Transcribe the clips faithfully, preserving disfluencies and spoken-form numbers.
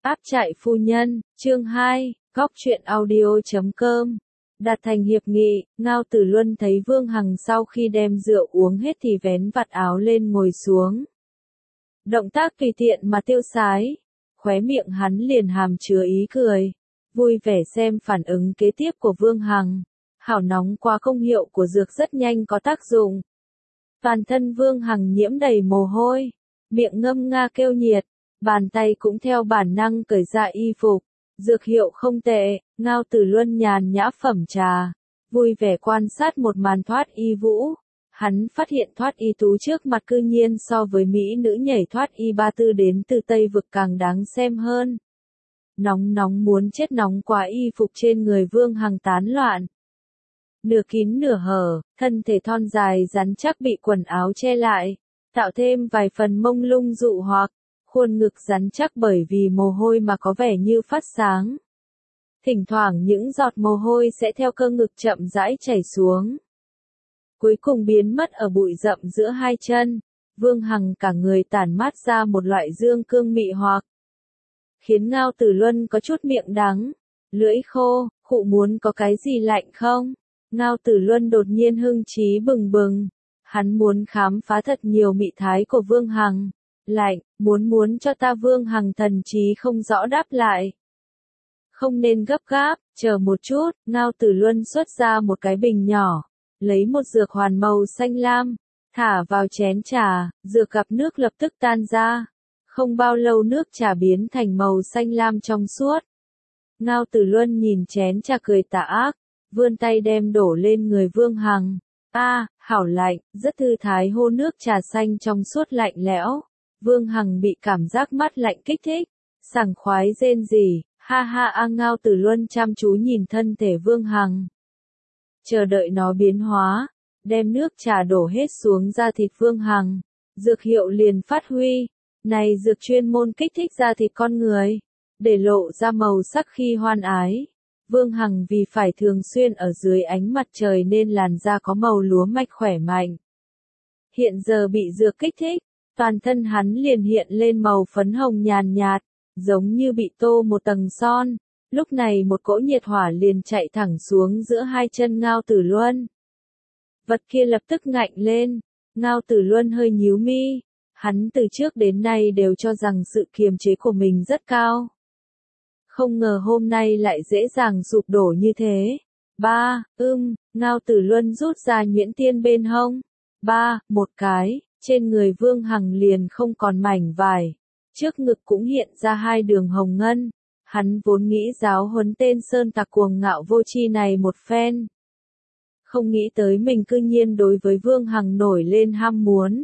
Áp trại phu nhân, chương hai, góc truyện audio chấm com. Đạt thành hiệp nghị, Ngao Tử Luân thấy Vương Hằng sau khi đem rượu uống hết thì vén vạt áo lên ngồi xuống. Động tác tùy tiện mà tiêu sái, khóe miệng hắn liền hàm chứa ý cười, vui vẻ xem phản ứng kế tiếp của Vương Hằng. Hảo nóng quá công hiệu của dược rất nhanh có tác dụng. Toàn thân Vương Hằng nhiễm đầy mồ hôi, miệng ngâm nga kêu nhiệt, bàn tay cũng theo bản năng cởi ra y phục. Dược hiệu không tệ, Ngao Tử Luân nhàn nhã phẩm trà, vui vẻ quan sát một màn thoát y vũ. Hắn phát hiện thoát y tú trước mặt cư nhiên so với mỹ nữ nhảy thoát y ba tư đến từ Tây Vực càng đáng xem hơn. Nóng nóng muốn chết nóng quá, y phục trên người Vương Hằng tán loạn. Nửa kín nửa hở, thân thể thon dài rắn chắc bị quần áo che lại, tạo thêm vài phần mông lung dụ hoặc. Khuôn ngực rắn chắc bởi vì mồ hôi mà có vẻ như phát sáng. Thỉnh thoảng những giọt mồ hôi sẽ theo cơ ngực chậm rãi chảy xuống. Cuối cùng biến mất ở bụi rậm giữa hai chân. Vương Hằng cả người tản mát ra một loại dương cương mị hoặc, khiến Ngao Tử Luân có chút miệng đắng, lưỡi khô, khụ muốn có cái gì lạnh không? Ngao Tử Luân đột nhiên hưng trí bừng bừng. Hắn muốn khám phá thật nhiều mị thái của Vương Hằng. Lạnh, muốn muốn cho ta. Vương Hằng thần trí không rõ đáp lại. Không nên gấp gáp, chờ một chút. Ngao Tử Luân xuất ra một cái bình nhỏ, lấy một dược hoàn màu xanh lam, thả vào chén trà, dược gặp nước lập tức tan ra. Không bao lâu nước trà biến thành màu xanh lam trong suốt. Ngao Tử Luân nhìn chén trà cười tà ác, vươn tay đem đổ lên người Vương Hằng. A, à, hảo lạnh, rất thư thái hô nước trà xanh trong suốt lạnh lẽo. Vương Hằng bị cảm giác mát lạnh kích thích, sảng khoái rên rỉ, ha ha a. Ngao Tử Luân chăm chú nhìn thân thể Vương Hằng, chờ đợi nó biến hóa, đem nước trà đổ hết xuống da thịt Vương Hằng, dược hiệu liền phát huy. Này dược chuyên môn kích thích da thịt con người, để lộ ra màu sắc khi hoan ái. Vương Hằng vì phải thường xuyên ở dưới ánh mặt trời nên làn da có màu lúa mạch khỏe mạnh. Hiện giờ bị dược kích thích, toàn thân hắn liền hiện lên màu phấn hồng nhàn nhạt, giống như bị tô một tầng son. Lúc này một cỗ nhiệt hỏa liền chạy thẳng xuống giữa hai chân Ngao Tử Luân. Vật kia lập tức ngạnh lên, Ngao Tử Luân hơi nhíu mi, hắn từ trước đến nay đều cho rằng sự kiềm chế của mình rất cao. Không ngờ hôm nay lại dễ dàng sụp đổ như thế. Ba, ưm, Ngao Tử Luân rút ra nhuyễn tiên bên hông. Ba, một cái. Trên người Vương Hằng liền không còn mảnh vải, trước ngực cũng hiện ra hai đường hồng ngân. Hắn vốn nghĩ giáo huấn tên sơn tặc cuồng ngạo vô tri này một phen, không nghĩ tới mình cư nhiên đối với Vương Hằng nổi lên ham muốn.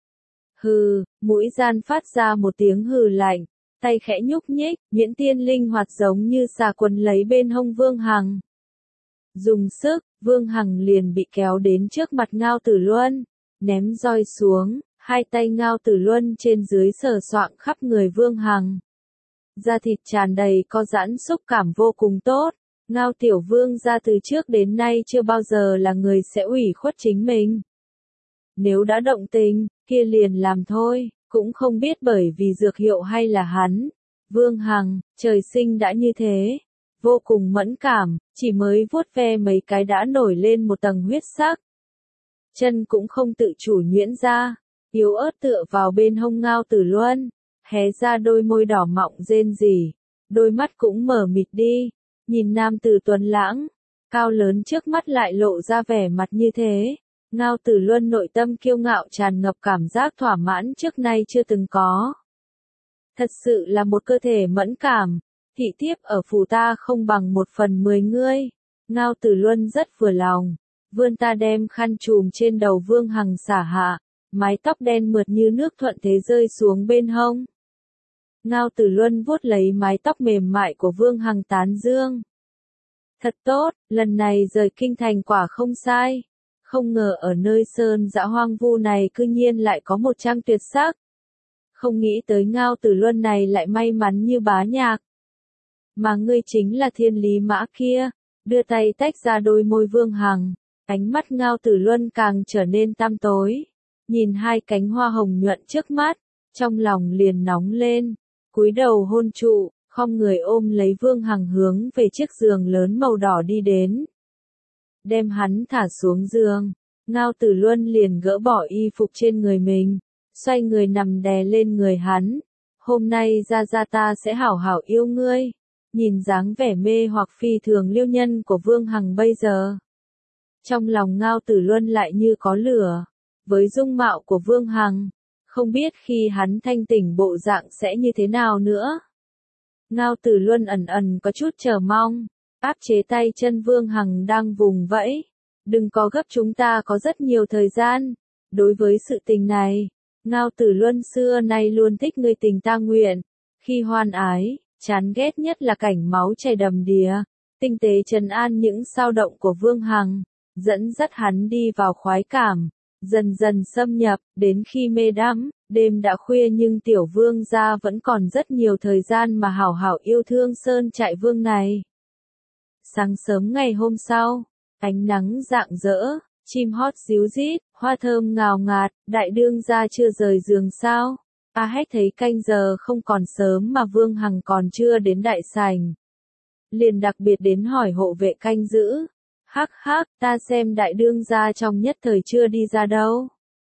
Hừ, mũi gian phát ra một tiếng hừ lạnh, tay khẽ nhúc nhích, nhuyễn tiên linh hoạt giống như xà quấn lấy bên hông Vương Hằng. Dùng sức, Vương Hằng liền bị kéo đến trước mặt Ngao Tử Luân. Ném roi xuống, hai tay Ngao Tử Luân trên dưới sờ soạng khắp người Vương Hằng. Da thịt tràn đầy co giãn, xúc cảm vô cùng tốt. Ngao Tiểu Vương gia từ trước đến nay chưa bao giờ là người sẽ ủy khuất chính mình. Nếu đã động tình, kia liền làm thôi, cũng không biết bởi vì dược hiệu hay là hắn. Vương Hằng, trời sinh đã như thế, vô cùng mẫn cảm, chỉ mới vuốt ve mấy cái đã nổi lên một tầng huyết sắc. Chân cũng không tự chủ nhuyễn ra, yếu ớt tựa vào bên hông Ngao Tử Luân, hé ra đôi môi đỏ mọng rên rỉ, đôi mắt cũng mở mịt đi, nhìn nam tử tuấn lãng, cao lớn trước mắt lại lộ ra vẻ mặt như thế. Ngao Tử Luân nội tâm kiêu ngạo tràn ngập cảm giác thỏa mãn trước nay chưa từng có. Thật sự là một cơ thể mẫn cảm, thị thiếp ở phủ ta không bằng một phần mười ngươi. Ngao Tử Luân rất vừa lòng. Vươn ta đem khăn trùm trên đầu Vương Hằng xả hạ, mái tóc đen mượt như nước thuận thế rơi xuống bên hông. Ngao Tử Luân vuốt lấy mái tóc mềm mại của Vương Hằng tán dương. Thật tốt, lần này rời kinh thành quả không sai. Không ngờ ở nơi sơn dã hoang vu này cư nhiên lại có một trang tuyệt sắc. Không nghĩ tới Ngao Tử Luân này lại may mắn như bá nhạc. Mà ngươi chính là thiên lý mã kia. Đưa tay tách ra đôi môi Vương Hằng. Ánh mắt Ngao Tử Luân càng trở nên tăm tối, nhìn hai cánh hoa hồng nhuận trước mắt, trong lòng liền nóng lên, cúi đầu hôn trụ, khom người ôm lấy Vương Hằng hướng về chiếc giường lớn màu đỏ đi đến. Đem hắn thả xuống giường, Ngao Tử Luân liền gỡ bỏ y phục trên người mình, xoay người nằm đè lên người hắn. Hôm nay ra ra ta sẽ hảo hảo yêu ngươi. Nhìn dáng vẻ mê hoặc phi thường liêu nhân của Vương Hằng bây giờ. Trong lòng Ngao Tử Luân lại như có lửa. Với dung mạo của Vương Hằng, không biết khi hắn thanh tỉnh bộ dạng sẽ như thế nào nữa. Ngao Tử Luân ẩn ẩn có chút chờ mong, áp chế tay chân Vương Hằng đang vùng vẫy. Đừng có gấp, chúng ta có rất nhiều thời gian. Đối với sự tình này, Ngao Tử Luân xưa nay luôn thích người tình ta nguyện. Khi hoan ái, chán ghét nhất là cảnh máu chảy đầm đìa. Tinh tế trấn an những sao động của Vương Hằng, dẫn dắt hắn đi vào khoái cảm, dần dần xâm nhập, đến khi mê đắm. Đêm đã khuya nhưng tiểu vương gia vẫn còn rất nhiều thời gian mà hảo hảo yêu thương sơn trại vương này. Sáng sớm ngày hôm sau, ánh nắng rạng rỡ, chim hót ríu rít, hoa thơm ngào ngạt, đại đương gia chưa rời giường sao? A Hách thấy canh giờ không còn sớm mà Vương Hằng còn chưa đến đại sảnh. Liền đặc biệt đến hỏi hộ vệ canh giữ. Hắc hắc, ta xem đại đương gia trong nhất thời chưa đi ra đâu.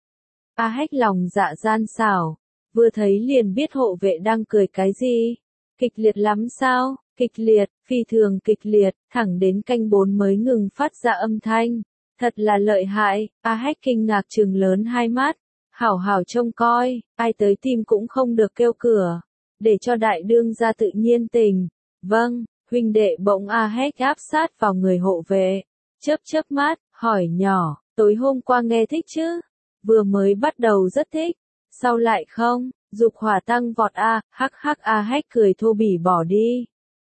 A Hách lòng dạ gian xảo, vừa thấy liền biết hộ vệ đang cười cái gì. Kịch liệt lắm sao? Kịch liệt, phi thường kịch liệt, thẳng đến canh bốn mới ngừng phát ra âm thanh. Thật là lợi hại. A Hách kinh ngạc trừng lớn hai mắt. Hảo hảo trông coi, ai tới tìm cũng không được kêu cửa. Để cho đại đương gia tự nhiên tình. Vâng, huynh đệ. Bỗng A Hách áp sát vào người hộ vệ. Chớp chớp mắt, hỏi nhỏ, tối hôm qua nghe thích chứ? Vừa mới bắt đầu rất thích, sau lại không? Dục hỏa tăng vọt. A, hắc hắc. A Hách cười thô bỉ bỏ đi.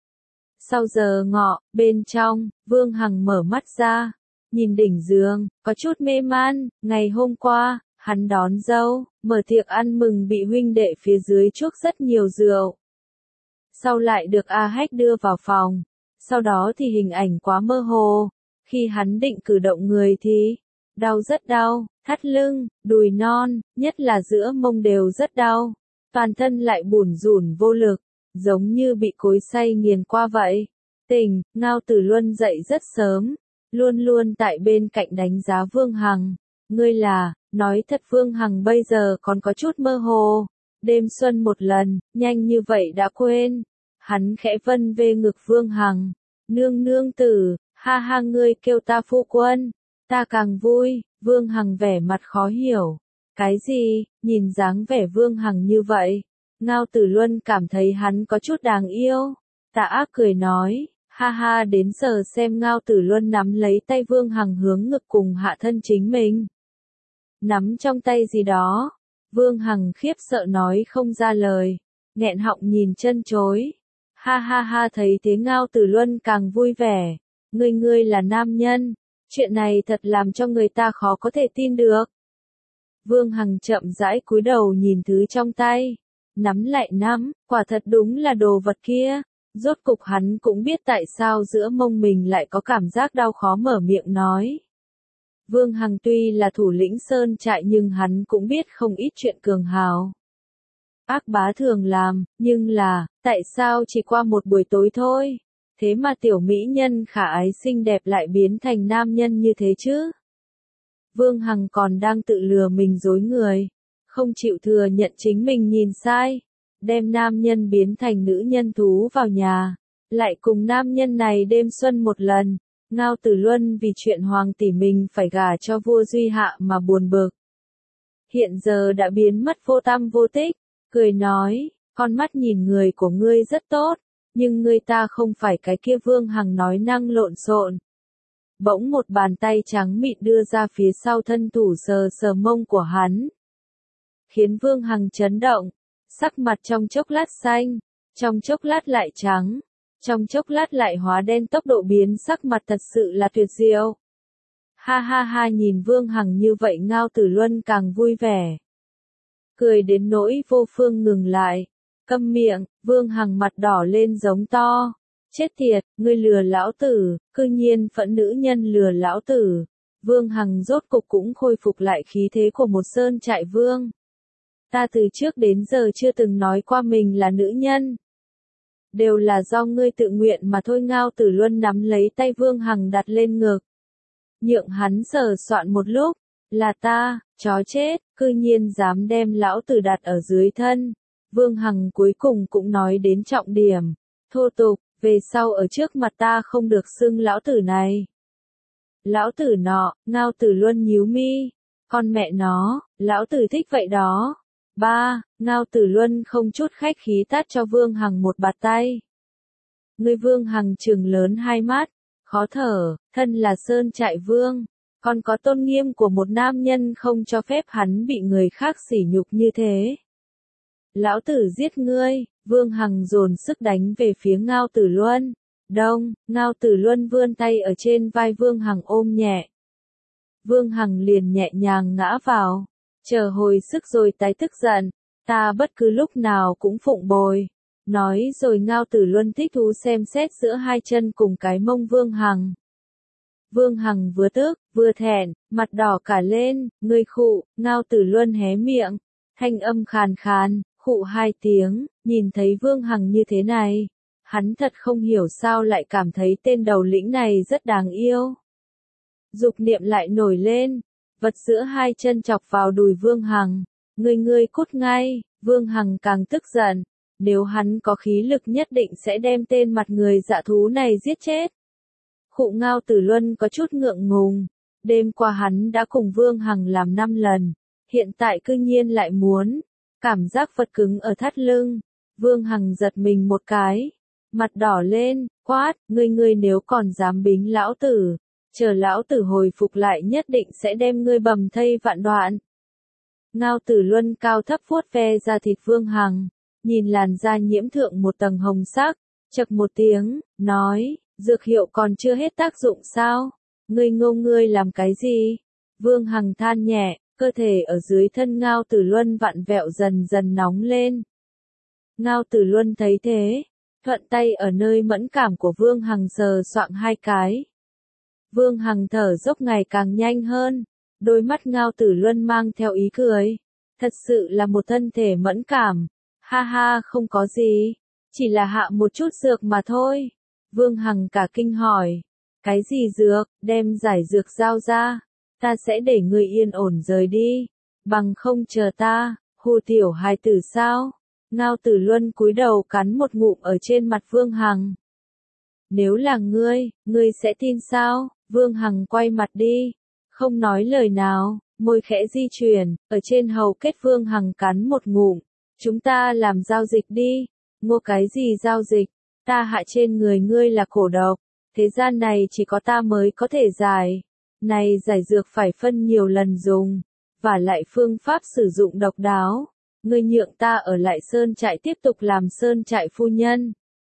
Sau giờ ngọ, bên trong, Vương Hằng mở mắt ra, nhìn đỉnh giường, có chút mê man. Ngày hôm qua, hắn đón dâu, mở tiệc ăn mừng bị huynh đệ phía dưới chuốc rất nhiều rượu. Sau lại được A Hách đưa vào phòng, sau đó thì hình ảnh quá mơ hồ. Khi hắn định cử động người thì, đau rất đau, thắt lưng, đùi non, nhất là giữa mông đều rất đau. Toàn thân lại bủn rủn vô lực, giống như bị cối xay nghiền qua vậy. Tỉnh, Ngao Tử Luân dậy rất sớm, luôn luôn tại bên cạnh đánh giá Vương Hằng. Ngươi là, nói thật Vương Hằng bây giờ còn có chút mơ hồ. Đêm xuân một lần, nhanh như vậy đã quên. Hắn khẽ vân về ngực Vương Hằng. Nương nương tử, ha ha, ngươi kêu ta phu quân, ta càng vui. Vương Hằng vẻ mặt khó hiểu. Cái gì? Nhìn dáng vẻ Vương Hằng như vậy, Ngao Tử Luân cảm thấy hắn có chút đáng yêu. Tà ác cười nói, ha ha. Đến giờ xem Ngao Tử Luân nắm lấy tay Vương Hằng hướng ngực cùng hạ thân chính mình. Nắm trong tay gì đó. Vương Hằng khiếp sợ nói không ra lời, nghẹn họng nhìn chân chối. Ha ha ha. Thấy thế Ngao Tử Luân càng vui vẻ. Ngươi ngươi là nam nhân, chuyện này thật làm cho người ta khó có thể tin được. Vương Hằng chậm rãi cúi đầu nhìn thứ trong tay, nắm lại nắm, quả thật đúng là đồ vật kia. Rốt cục hắn cũng biết tại sao giữa mông mình lại có cảm giác đau khó mở miệng nói. Vương Hằng tuy là thủ lĩnh sơn trại nhưng hắn cũng biết không ít chuyện cường hào ác bá thường làm, nhưng là, tại sao chỉ qua một buổi tối thôi, thế mà tiểu mỹ nhân khả ái xinh đẹp lại biến thành nam nhân như thế chứ? Vương Hằng còn đang tự lừa mình dối người, không chịu thừa nhận chính mình nhìn sai, đem nam nhân biến thành nữ nhân thú vào nhà, lại cùng nam nhân này đêm xuân một lần. Ngao Tử Luân vì chuyện hoàng tỷ mình phải gả cho vua Duy Hạ mà buồn bực. Hiện giờ đã biến mất vô tăm vô tích, cười nói, con mắt nhìn người của ngươi rất tốt, nhưng ngươi ta không phải cái kia. Vương Hằng nói năng lộn xộn. Bỗng một bàn tay trắng mịn đưa ra phía sau thân thủ sờ sờ mông của hắn. Khiến Vương Hằng chấn động, sắc mặt trong chốc lát xanh, trong chốc lát lại trắng, trong chốc lát lại hóa đen, tốc độ biến sắc mặt thật sự là tuyệt diệu. Ha ha ha. Nhìn Vương Hằng như vậy Ngao Tử Luân càng vui vẻ. Cười đến nỗi vô phương ngừng lại. Câm miệng. Vương Hằng mặt đỏ lên giống to. Chết tiệt, ngươi lừa lão tử, cư nhiên phẫn nữ nhân lừa lão tử. Vương Hằng rốt cục cũng khôi phục lại khí thế của một sơn trại vương. Ta từ trước đến giờ chưa từng nói qua mình là nữ nhân. đều là do ngươi tự nguyện mà thôi. Ngao Tử Luân nắm lấy tay Vương Hằng đặt lên ngực. Nhượng hắn sờ soạn một lúc, là ta, chó chết, cư nhiên dám đem lão tử đặt ở dưới thân. Vương Hằng cuối cùng cũng nói đến trọng điểm, thô tục, về sau ở trước mặt ta không được xưng lão tử này. Lão tử nọ, Ngao Tử Luân nhíu mi, con mẹ nó, lão tử thích vậy đó. Ba, Ngao Tử Luân không chút khách khí tát cho Vương Hằng một bạt tay. Người Vương Hằng trừng lớn hai mắt, khó thở, thân là Sơn Trại Vương, còn có tôn nghiêm của một nam nhân không cho phép hắn bị người khác sỉ nhục như thế. Lão tử giết ngươi, Vương Hằng dồn sức đánh về phía Ngao Tử Luân. Đông, Ngao Tử Luân vươn tay ở trên vai Vương Hằng ôm nhẹ. Vương Hằng liền nhẹ nhàng ngã vào, chờ hồi sức rồi tái tức giận, ta bất cứ lúc nào cũng phụng bồi. Nói rồi Ngao Tử Luân thích thú xem xét giữa hai chân cùng cái mông Vương Hằng. Vương Hằng vừa tức, vừa thẹn, mặt đỏ cả lên, ngươi khụ, Ngao Tử Luân hé miệng, thanh âm khàn khàn, khụ hai tiếng, nhìn thấy Vương Hằng như thế này, hắn thật không hiểu sao lại cảm thấy tên đầu lĩnh này rất đáng yêu. Dục niệm lại nổi lên, vật giữa hai chân chọc vào đùi Vương Hằng, ngươi ngươi cút ngay, Vương Hằng càng tức giận, nếu hắn có khí lực nhất định sẽ đem tên mặt người dạ thú này giết chết. Khụ Ngao Tử Luân có chút ngượng ngùng, đêm qua hắn đã cùng Vương Hằng làm năm lần, hiện tại cư nhiên lại muốn, cảm giác vật cứng ở thắt lưng, Vương Hằng giật mình một cái, mặt đỏ lên, quát, ngươi ngươi nếu còn dám bính lão tử, chờ lão tử hồi phục lại nhất định sẽ đem ngươi bầm thây vạn đoạn. Ngao Tử Luân cao thấp vuốt ve da thịt Vương Hằng, nhìn làn da nhiễm thượng một tầng hồng sắc, chậc một tiếng, nói, dược hiệu còn chưa hết tác dụng sao? Ngươi ngô ngươi làm cái gì? Vương Hằng than nhẹ, cơ thể ở dưới thân Ngao Tử Luân vặn vẹo dần dần nóng lên. Ngao Tử Luân thấy thế, thuận tay ở nơi mẫn cảm của Vương Hằng sờ soạng hai cái. Vương Hằng thở dốc ngày càng nhanh hơn, đôi mắt Ngao Tử Luân mang theo ý cười. Thật sự là một thân thể mẫn cảm. Ha ha, không có gì, chỉ là hạ một chút dược mà thôi. Vương Hằng cả kinh hỏi, cái gì dược, đem giải dược giao ra, ta sẽ để người yên ổn rời đi, bằng không chờ ta, hù tiểu hài tử sao? Ngao Tử Luân cúi đầu cắn một ngụm ở trên mặt Vương Hằng. Nếu là ngươi, ngươi sẽ tin sao? Vương Hằng quay mặt đi, không nói lời nào, môi khẽ di chuyển, ở trên hầu kết Vương Hằng cắn một ngụm. Chúng ta làm giao dịch đi. Mua cái gì giao dịch? Ta hạ trên người ngươi là cổ độc, thế gian này chỉ có ta mới có thể giải. Này giải dược phải phân nhiều lần dùng, và lại phương pháp sử dụng độc đáo. Ngươi nhượng ta ở lại Sơn Trại tiếp tục làm Sơn Trại phu nhân.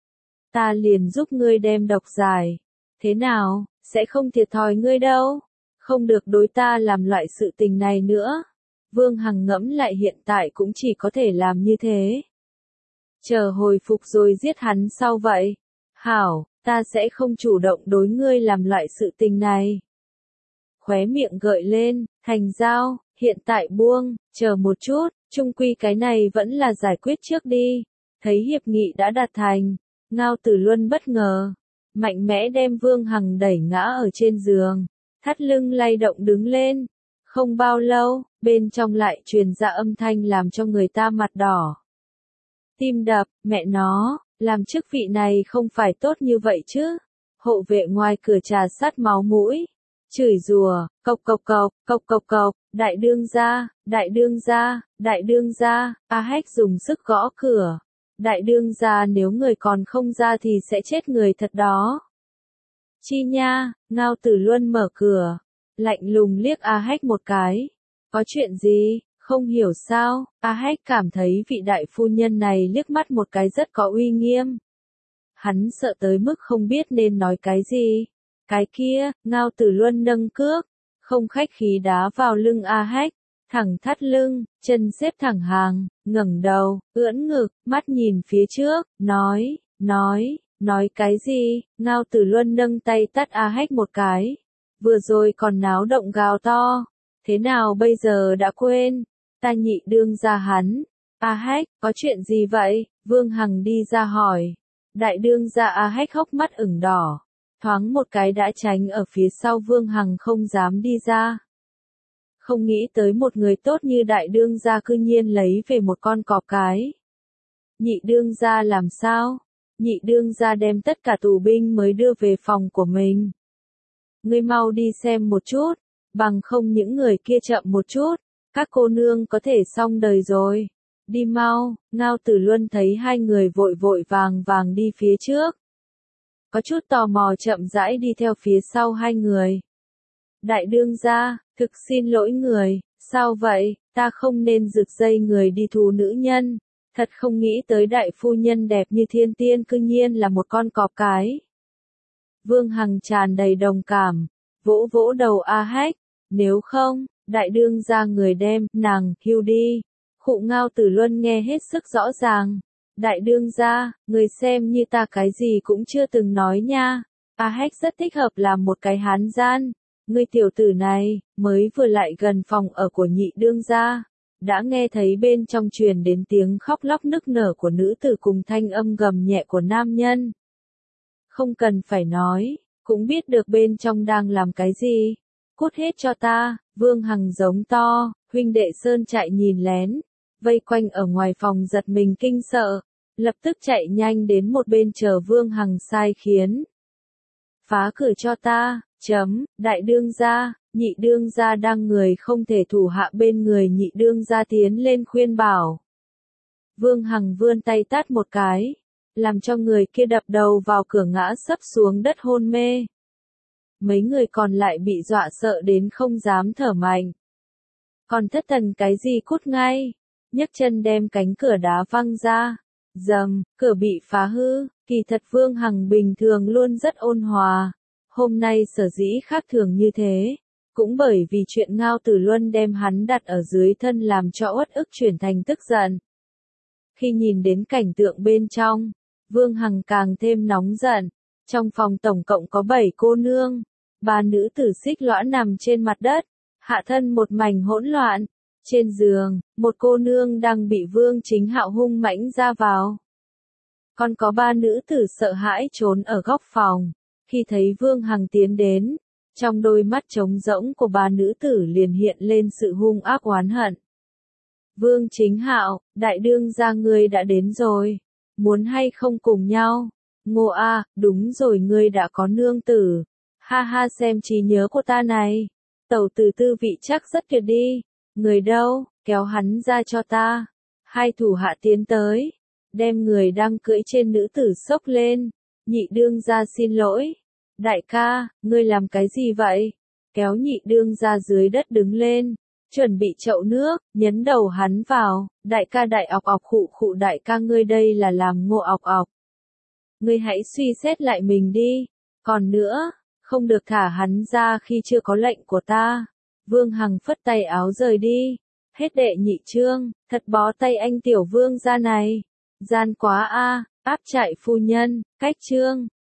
Ta liền giúp ngươi đem độc giải. Thế nào, sẽ không thiệt thòi ngươi đâu. Không được đối ta làm loại sự tình này nữa. Vương Hằng ngẫm lại hiện tại cũng chỉ có thể làm như thế. Chờ hồi phục rồi giết hắn sau vậy. Hảo, ta sẽ không chủ động đối ngươi làm loại sự tình này. Khóe miệng gợi lên, thành giao, hiện tại buông, chờ một chút, chung quy cái này vẫn là giải quyết trước đi. Thấy hiệp nghị đã đạt thành, Ngao Tử Luân bất ngờ, mạnh mẽ đem Vương Hằng đẩy ngã ở trên giường, thắt lưng lay động đứng lên. Không bao lâu, bên trong lại truyền ra âm thanh làm cho người ta mặt đỏ. Tim đập, mẹ nó, làm chức vị này không phải tốt như vậy chứ. Hộ vệ ngoài cửa trà sát máu mũi, chửi rủa, cộc cộc cộc, cộc cộc cộc, đại đương gia, đại đương gia, đại đương gia, A Hách dùng sức gõ cửa. Đại đương gia nếu người còn không ra thì sẽ chết người thật đó. Chi nha, Ngao Tử Luân mở cửa, lạnh lùng liếc A Hách một cái. Có chuyện gì, không hiểu sao? A Hách cảm thấy vị đại phu nhân này liếc mắt một cái rất có uy nghiêm. Hắn sợ tới mức không biết nên nói cái gì. Cái kia, Ngao Tử Luân nâng cước, không khách khí đá vào lưng A Hách, thẳng thắt lưng, chân xếp thẳng hàng, ngẩng đầu, ưỡn ngực, mắt nhìn phía trước, nói, nói, nói cái gì? Ngao Tử Luân nâng tay tát A Hách một cái. Vừa rồi còn náo động gào to, thế nào bây giờ đã quên? Ta nhị đương ra hắn. A Hách, có chuyện gì vậy? Vương Hằng đi ra hỏi. Đại đương gia A Hách hốc mắt ửng đỏ, thoáng một cái đã tránh ở phía sau Vương Hằng không dám đi ra. Không nghĩ tới một người tốt như đại đương gia cư nhiên lấy về một con cọp cái. Nhị đương gia làm sao? Nhị đương gia đem tất cả tù binh mới đưa về phòng của mình. Ngươi mau đi xem một chút, bằng không những người kia chậm một chút, các cô nương có thể xong đời rồi. Đi mau, Ngao Tử Luân thấy hai người vội vội vàng vàng đi phía trước. Có chút tò mò chậm rãi đi theo phía sau hai người. Đại đương gia, thực xin lỗi người, sao vậy, ta không nên rực dây người đi thú nữ nhân. Thật không nghĩ tới đại phu nhân đẹp như thiên tiên cư nhiên là một con cọp cái. Vương Hằng tràn đầy đồng cảm, vỗ vỗ đầu A Hách, nếu không, đại đương gia người đem, nàng, hưu đi. Khụ Ngao Tử Luân nghe hết sức rõ ràng. Đại đương gia, người xem như ta cái gì cũng chưa từng nói nha. A Hách rất thích hợp làm một cái hán gian. Ngươi tiểu tử này, mới vừa lại gần phòng ở của nhị đương gia. Đã nghe thấy bên trong truyền đến tiếng khóc lóc nức nở của nữ tử cùng thanh âm gầm nhẹ của nam nhân. Không cần phải nói, cũng biết được bên trong đang làm cái gì. Cút hết cho ta, Vương Hằng giống to, huynh đệ Sơn chạy nhìn lén, vây quanh ở ngoài phòng giật mình kinh sợ, lập tức chạy nhanh đến một bên chờ Vương Hằng sai khiến. Phá cửa cho ta, chấm, đại đương gia, nhị đương gia đang người không thể thủ hạ bên người nhị đương gia tiến lên khuyên bảo. Vương Hằng vươn tay tát một cái, làm cho người kia đập đầu vào cửa ngã sấp xuống đất hôn mê. Mấy người còn lại bị dọa sợ đến không dám thở mạnh. Còn thất thần cái gì cút ngay, nhấc chân đem cánh cửa đá văng ra. Dầm, cửa bị phá hư, kỳ thật Vương Hằng bình thường luôn rất ôn hòa. Hôm nay sở dĩ khác thường như thế, cũng bởi vì chuyện Ngao Tử Luân đem hắn đặt ở dưới thân làm cho uất ức chuyển thành tức giận. Khi nhìn đến cảnh tượng bên trong, Vương Hằng càng thêm nóng giận. Trong phòng tổng cộng có bảy cô nương, ba nữ tử xích lõa nằm trên mặt đất, hạ thân một mảnh hỗn loạn. Trên giường, một cô nương đang bị Vương Chính Hạo hung mãnh ra vào. Còn có ba nữ tử sợ hãi trốn ở góc phòng. Khi thấy Vương Hằng tiến đến, trong đôi mắt trống rỗng của ba nữ tử liền hiện lên sự hung ác oán hận. Vương Chính Hạo, đại đương gia ngươi đã đến rồi, muốn hay không cùng nhau? Ngô A, đúng rồi ngươi đã có nương tử. Ha ha xem trí nhớ của ta này. Tẩu tử tư vị chắc rất tuyệt đi. Người đâu, kéo hắn ra cho ta. Hai thủ hạ tiến tới, đem người đang cưỡi trên nữ tử xốc lên. Nhị đương gia xin lỗi. Đại ca, ngươi làm cái gì vậy? Kéo nhị đương gia dưới đất đứng lên, chuẩn bị chậu nước, nhấn đầu hắn vào. Đại ca đại ọc ọc khụ khụ đại ca ngươi đây là làm ngộ ọc ọc. Ngươi hãy suy xét lại mình đi. Còn nữa, không được thả hắn ra khi chưa có lệnh của ta. Vương Hằng phất tay áo rời đi. Hết đệ nhị chương, thật bó tay anh tiểu vương gia này. Gian quá a, áp trại phu nhân, cách chương.